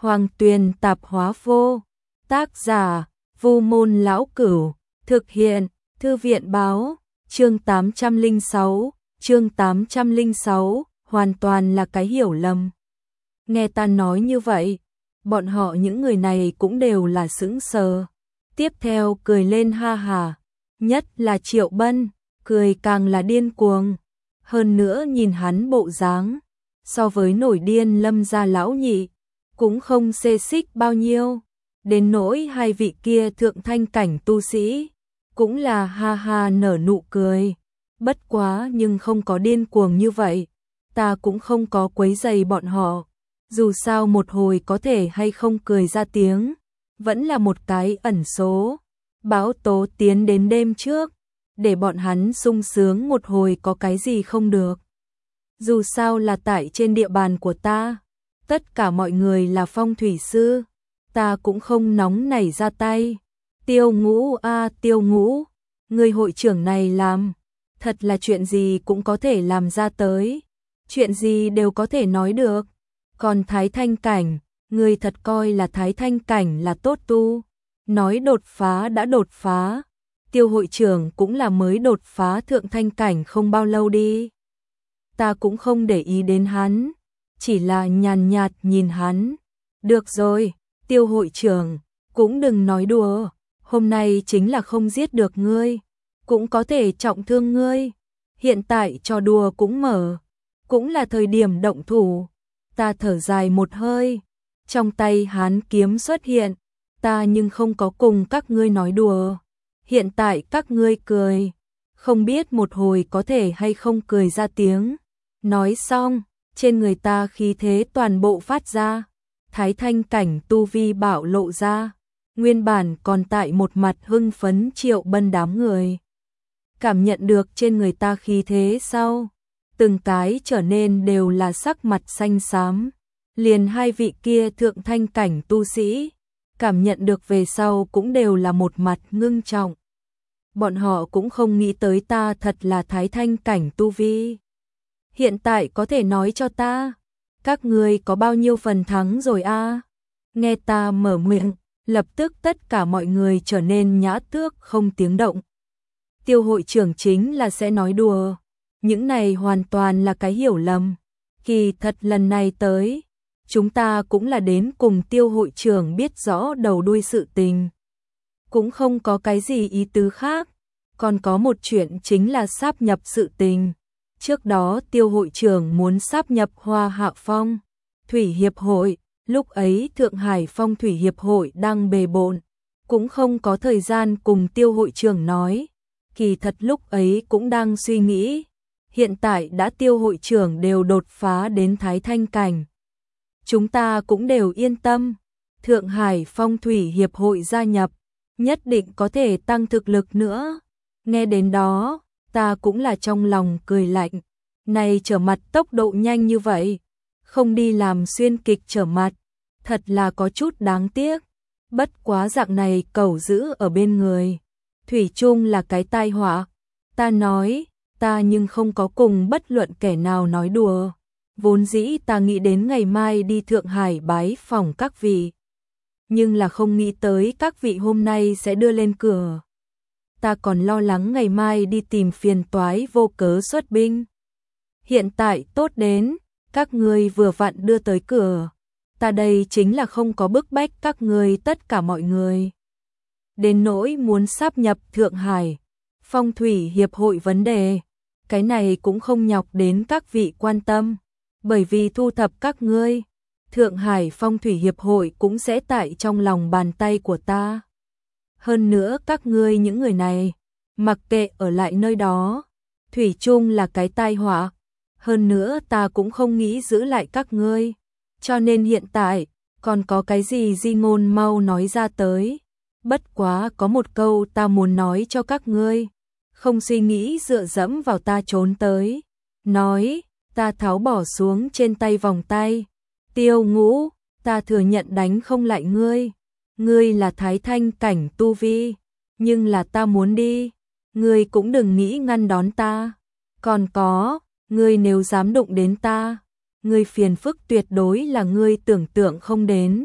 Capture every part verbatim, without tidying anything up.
Hoàng Tuyền Tạp Hóa Vô. Tác giả: Vu Môn Lão Cửu. Thực hiện: Thư viện báo. Chương tám trăm lẻ sáu. Chương tám trăm lẻ sáu. Hoàn toàn là cái hiểu lầm. Nghe ta nói như vậy, bọn họ những người này cũng đều là sững sờ. Tiếp theo cười lên ha hà. Nhất là Triệu Bân, cười càng là điên cuồng. Hơn nữa nhìn hắn bộ dáng, so với nổi điên Lâm gia lão nhị, cũng không xê xích bao nhiêu. Đến nỗi hai vị kia thượng thanh cảnh tu sĩ, cũng là ha ha nở nụ cười. Bất quá nhưng không có điên cuồng như vậy, ta cũng không có quấy rầy bọn họ. Dù sao một hồi có thể hay không cười ra tiếng, vẫn là một cái ẩn số. Báo tố tiến đến đêm trước, để bọn hắn sung sướng một hồi có cái gì không được. Dù sao là tại trên địa bàn của ta, tất cả mọi người là phong thủy sư, ta cũng không nóng nảy ra tay. Tiêu Ngũ a à, Tiêu Ngũ, người hội trưởng này làm, thật là chuyện gì cũng có thể làm ra tới, chuyện gì đều có thể nói được. Còn Thái Thanh Cảnh, người thật coi là Thái Thanh Cảnh là tốt tu, nói đột phá đã đột phá. Tiêu hội trưởng cũng là mới đột phá thượng thanh cảnh không bao lâu đi. Ta cũng không để ý đến hắn, chỉ là nhàn nhạt nhìn hắn. Được rồi, Tiêu hội trưởng, cũng đừng nói đùa, hôm nay chính là không giết được ngươi, cũng có thể trọng thương ngươi. Hiện tại trò đùa cũng mở, cũng là thời điểm động thủ. Ta thở dài một hơi, trong tay hắn kiếm xuất hiện, ta nhưng không có cùng các ngươi nói đùa. Hiện tại các ngươi cười, không biết một hồi có thể hay không cười ra tiếng. Nói xong, trên người ta khí thế toàn bộ phát ra, Thái Thanh cảnh tu vi bạo lộ ra. Nguyên bản còn tại một mặt hưng phấn Triệu Bân đám người, cảm nhận được trên người ta khí thế sau, từng cái trở nên đều là sắc mặt xanh xám. Liền hai vị kia thượng thanh cảnh tu sĩ, cảm nhận được về sau cũng đều là một mặt ngưng trọng. Bọn họ cũng không nghĩ tới ta thật là Thái Thanh cảnh tu vi. Hiện tại có thể nói cho ta, các ngươi có bao nhiêu phần thắng rồi a? À? Nghe ta mở miệng, lập tức tất cả mọi người trở nên nhã tước không tiếng động. Tiêu hội trưởng chính là sẽ nói đùa, những này hoàn toàn là cái hiểu lầm. Kỳ thật lần này tới, chúng ta cũng là đến cùng Tiêu hội trưởng biết rõ đầu đuôi sự tình. Cũng không có cái gì ý tứ khác, còn có một chuyện chính là sáp nhập sự tình. Trước đó Tiêu hội trưởng muốn sáp nhập Hoa Hạ Phong Thủy Hiệp hội, lúc ấy Thượng Hải Phong Thủy Hiệp hội đang bề bộn, cũng không có thời gian cùng Tiêu hội trưởng nói. Kỳ thật lúc ấy cũng đang suy nghĩ, hiện tại đã Tiêu hội trưởng đều đột phá đến Thái Thanh cảnh, chúng ta cũng đều yên tâm. Thượng Hải Phong Thủy Hiệp hội gia nhập, nhất định có thể tăng thực lực nữa. Nghe đến đó, ta cũng là trong lòng cười lạnh. Này trở mặt tốc độ nhanh như vậy, không đi làm xuyên kịch trở mặt, thật là có chút đáng tiếc. Bất quá dạng này cẩu giữ ở bên người, thủy chung là cái tai họa. Ta nói, ta nhưng không có cùng bất luận kẻ nào nói đùa. Vốn dĩ ta nghĩ đến ngày mai đi Thượng Hải bái phỏng các vị, nhưng là không nghĩ tới các vị hôm nay sẽ đưa lên cửa. Ta còn lo lắng ngày mai đi tìm phiền toái vô cớ xuất binh. Hiện tại tốt đến, các ngươi vừa vặn đưa tới cửa. Ta đây chính là không có bức bách các ngươi tất cả mọi người. Đến nỗi muốn sáp nhập Thượng Hải Phong Thủy Hiệp hội vấn đề, cái này cũng không nhọc đến các vị quan tâm, bởi vì thu thập các ngươi, Thượng Hải Phong Thủy Hiệp hội cũng sẽ tại trong lòng bàn tay của ta. Hơn nữa các ngươi những người này, mặc kệ ở lại nơi đó, thủy chung là cái tai họa. Hơn nữa ta cũng không nghĩ giữ lại các ngươi, cho nên hiện tại, còn có cái gì di ngôn mau nói ra tới. Bất quá có một câu ta muốn nói cho các ngươi, không suy nghĩ dựa dẫm vào ta trốn tới. Nói, ta tháo bỏ xuống trên tay vòng tay. Tiêu Ngũ, ta thừa nhận đánh không lại ngươi. Ngươi là Thái Thanh cảnh tu vi, nhưng là ta muốn đi, ngươi cũng đừng nghĩ ngăn đón ta. Còn có, ngươi nếu dám đụng đến ta, ngươi phiền phức tuyệt đối là ngươi tưởng tượng không đến.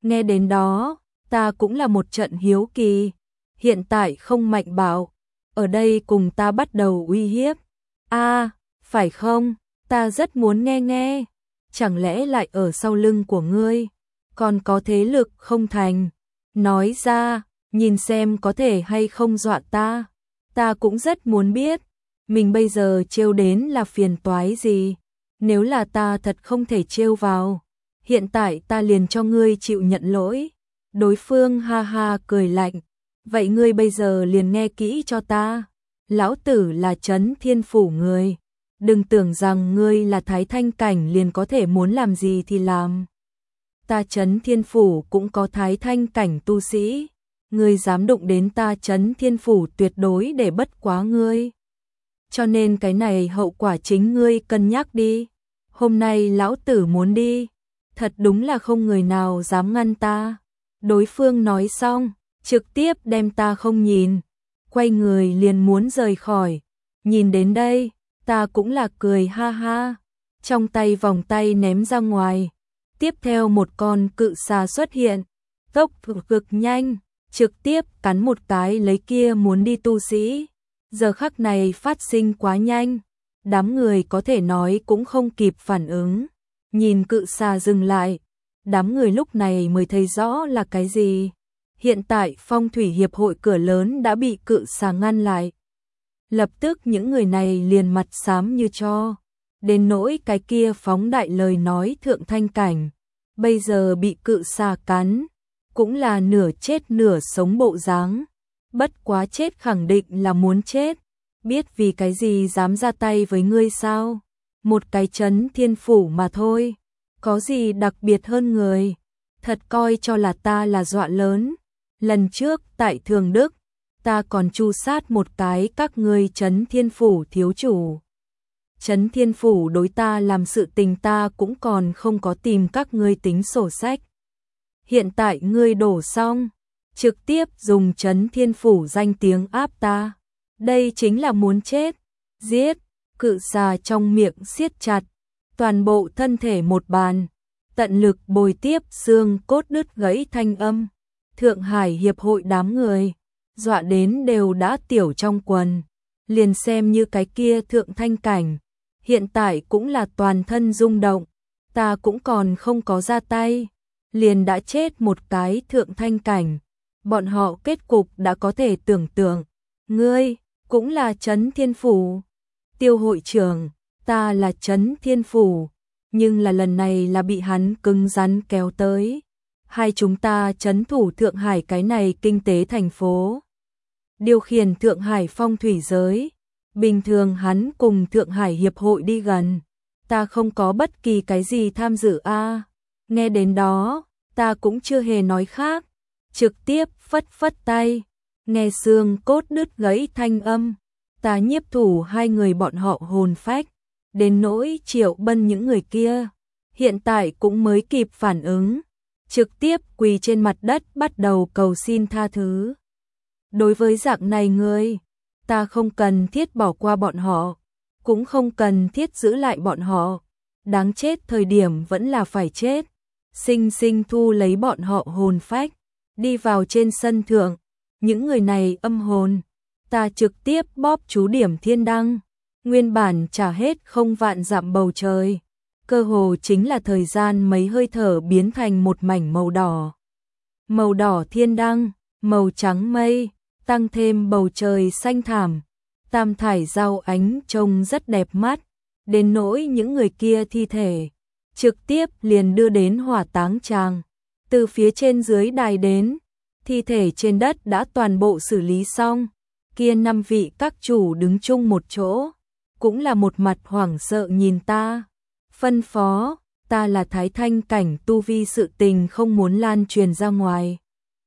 Nghe đến đó, ta cũng là một trận hiếu kỳ. Hiện tại không mạnh bạo, ở đây cùng ta bắt đầu uy hiếp. A, phải không? Ta rất muốn nghe nghe. Chẳng lẽ lại ở sau lưng của ngươi còn có thế lực không thành? Nói ra, nhìn xem có thể hay không dọa ta. Ta cũng rất muốn biết, mình bây giờ trêu đến là phiền toái gì. Nếu là ta thật không thể trêu vào, hiện tại ta liền cho ngươi chịu nhận lỗi. Đối phương ha ha cười lạnh. Vậy ngươi bây giờ liền nghe kỹ cho ta. Lão tử là Trấn Thiên Phủ người. Đừng tưởng rằng ngươi là Thái Thanh Cảnh liền có thể muốn làm gì thì làm. Ta Trấn Thiên Phủ cũng có Thái Thanh Cảnh tu sĩ. Ngươi dám đụng đến ta Trấn Thiên Phủ tuyệt đối để bất quá ngươi. Cho nên cái này hậu quả chính ngươi cân nhắc đi. Hôm nay lão tử muốn đi. Thật đúng là không người nào dám ngăn ta. Đối phương nói xong, trực tiếp đem ta không nhìn. Quay người liền muốn rời khỏi. Nhìn đến đây, ta cũng là cười ha ha. Trong tay vòng tay ném ra ngoài. Tiếp theo một con cự xà xuất hiện. Tốc cực nhanh, trực tiếp cắn một cái lấy kia muốn đi tu sĩ. Giờ khắc này phát sinh quá nhanh. Đám người có thể nói cũng không kịp phản ứng. Nhìn cự xà dừng lại. Đám người lúc này mới thấy rõ là cái gì. Hiện tại Phong Thủy Hiệp hội cửa lớn đã bị cự xà ngăn lại. Lập tức những người này liền mặt xám như tro. Đến nỗi cái kia phóng đại lời nói thượng thanh cảnh. Bây giờ bị cự xà cắn. Cũng là nửa chết nửa sống bộ dáng. Bất quá chết khẳng định là muốn chết. Biết vì cái gì dám ra tay với ngươi sao? Một cái Trấn Thiên Phủ mà thôi. Có gì đặc biệt hơn người? Thật coi cho là ta là dọa lớn. Lần trước tại Thường Đức, ta còn tru sát một cái các ngươi Trấn Thiên Phủ thiếu chủ. Trấn Thiên Phủ đối ta làm sự tình ta cũng còn không có tìm các ngươi tính sổ sách. Hiện tại ngươi đổ xong, trực tiếp dùng Trấn Thiên Phủ danh tiếng áp ta. Đây chính là muốn chết. Giết, cự xà trong miệng siết chặt, toàn bộ thân thể một bàn, tận lực bồi tiếp xương cốt đứt gãy thanh âm. Thượng Hải Hiệp hội đám người, dọa đến đều đã tiểu trong quần. Liền xem như cái kia thượng thanh cảnh, hiện tại cũng là toàn thân rung động. Ta cũng còn không có ra tay, liền đã chết một cái thượng thanh cảnh. Bọn họ kết cục đã có thể tưởng tượng. Ngươi, cũng là Trấn Thiên Phủ. Tiêu hội trưởng, ta là Trấn Thiên Phủ, nhưng là lần này là bị hắn cứng rắn kéo tới. Hai chúng ta trấn thủ Thượng Hải cái này kinh tế thành phố. Điều khiển Thượng Hải phong thủy giới. Bình thường hắn cùng Thượng Hải Hiệp hội đi gần. Ta không có bất kỳ cái gì tham dự a. À, nghe đến đó, ta cũng chưa hề nói khác. Trực tiếp phất phất tay. Nghe xương cốt đứt gãy thanh âm. Ta nhiếp thủ hai người bọn họ hồn phách. Đến nỗi Triệu Bân những người kia. Hiện tại cũng mới kịp phản ứng. Trực tiếp quỳ trên mặt đất bắt đầu cầu xin tha thứ. Đối với dạng này ngươi, ta không cần thiết bỏ qua bọn họ, cũng không cần thiết giữ lại bọn họ. Đáng chết thời điểm vẫn là phải chết. Sinh sinh thu lấy bọn họ hồn phách, đi vào trên sân thượng. Những người này âm hồn, ta trực tiếp bóp chú điểm thiên đăng. Nguyên bản trả hết không vạn dặm bầu trời. Cơ hồ chính là thời gian mấy hơi thở biến thành một mảnh màu đỏ. Màu đỏ thiên đăng, màu trắng mây, tăng thêm bầu trời xanh thảm. Tam thải giao ánh trông rất đẹp mắt. Đến nỗi những người kia thi thể, trực tiếp liền đưa đến hỏa táng tràng. Từ phía trên dưới đài đến, thi thể trên đất đã toàn bộ xử lý xong. Kia năm vị các chủ đứng chung một chỗ, cũng là một mặt hoảng sợ nhìn ta. Phân phó, ta là Thái Thanh cảnh tu vi sự tình không muốn lan truyền ra ngoài.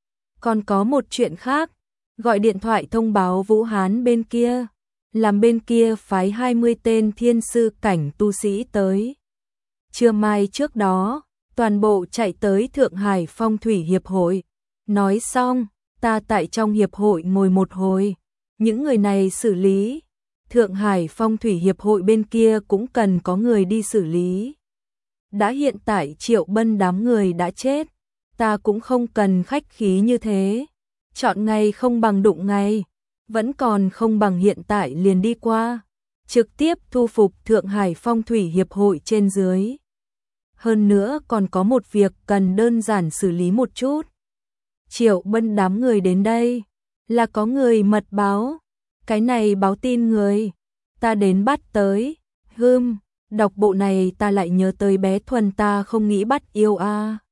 Còn có một chuyện khác, gọi điện thoại thông báo Vũ Hán bên kia, làm bên kia phái hai mươi tên thiên sư cảnh tu sĩ tới. Trưa mai trước đó, toàn bộ chạy tới Thượng Hải Phong Thủy Hiệp hội. Nói xong, ta tại trong hiệp hội ngồi một hồi, những người này xử lý. Thượng Hải Phong Thủy Hiệp hội bên kia cũng cần có người đi xử lý. Đã hiện tại Triệu Bân đám người đã chết, ta cũng không cần khách khí như thế. Chọn ngày không bằng đụng ngày, vẫn còn không bằng hiện tại liền đi qua. Trực tiếp thu phục Thượng Hải Phong thủy hiệp hội trên dưới. Hơn nữa còn có một việc cần đơn giản xử lý một chút. Triệu Bân đám người đến đây, là có người mật báo. Cái này báo tin người, ta đến bắt tới. Hừm, đọc bộ này ta lại nhớ tới bé Thuần, ta không nghĩ bắt yêu a.